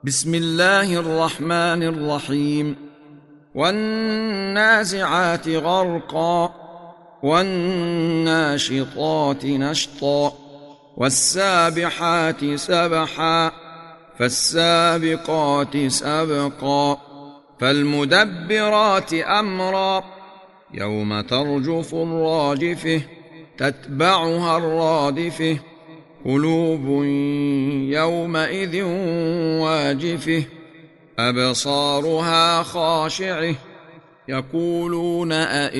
بسم الله الرحمن الرحيم. والنازعات غرقا والناشطات نشطا والسابحات سبحا فالسابقات سبقا فالمدبرات أمرا يوم ترجف الراجفة تتبعها الرادفة قلوب يومئذ واجفة أبصارها خاشعة يقولون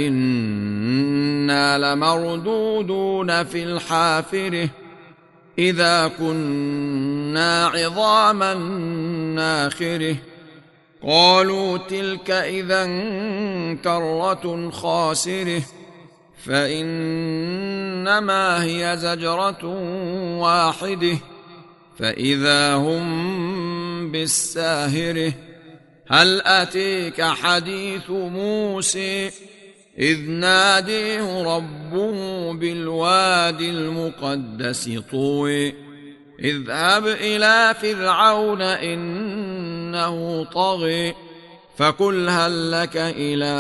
أئنا لمردودون في الحافرة إذا كنا عظاما ناخرة قالوا تلك إذا كرة خاسرة فإنما هي زجرة واحدة فإذا هم بالساهرة هل أتيك حديث موسى إذ ناديه ربه بالوادي المقدس طوى اذهب إلى فرعون إنه طغى فقل هل لك إلى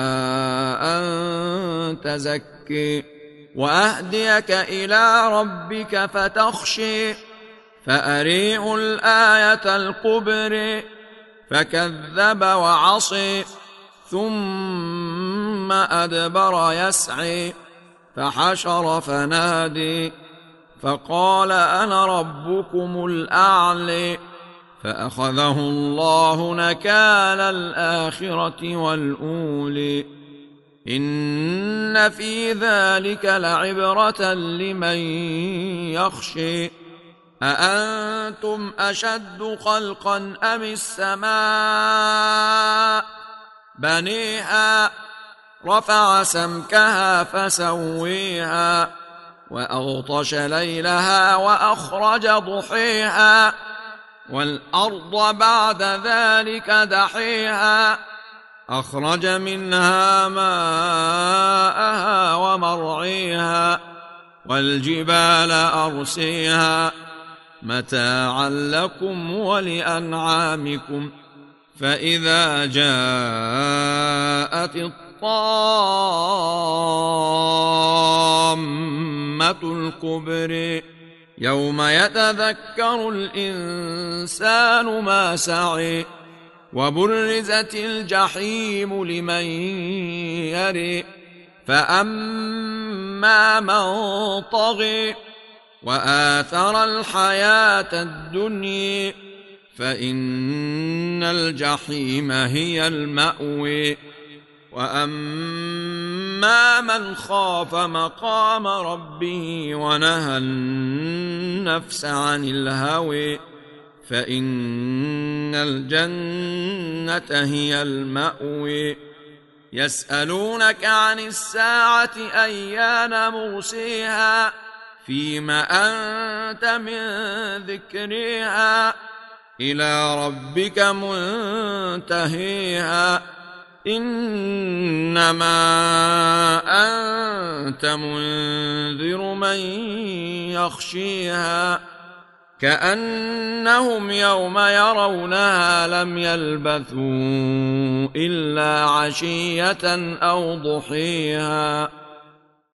أن تزكي وأهديك إلى ربك فتخشي فأريه الآية الكبرى فكذب وعصي ثم أدبر يسعي فحشر فنادي فقال أنا ربكم الأعلى فأخذه الله نكال الآخرة والأولى إن في ذلك لعبرة لمن يخشى أأنتم أشد خلقا أم السماء بنيها رفع سمكها فسويها وأغطش ليلها وأخرج ضحيها والأرض بعد ذلك دحيها أخرج منها ماءها ومرعيها والجبال أرسيها متاعا لكم ولأنعامكم فإذا جاءت الطامة الكبرى يوم يتذكر الإنسان ما سعى وبرزت الجحيم لمن يرى فأما من طغى وآثر الحياة الدنيا فإن الجحيم هي المأوى وأما من خاف مقام ربه ونهى النفس عن الهوى فإن الجنة هي المأوى يسألونك عن الساعة أيان مرسيها فيم أنت من ذكرها إلى ربك منتهيها إنما أنت منذر من يخشيها كأنهم يوم يرونها لم يلبثوا إلا عشية أو ضحيها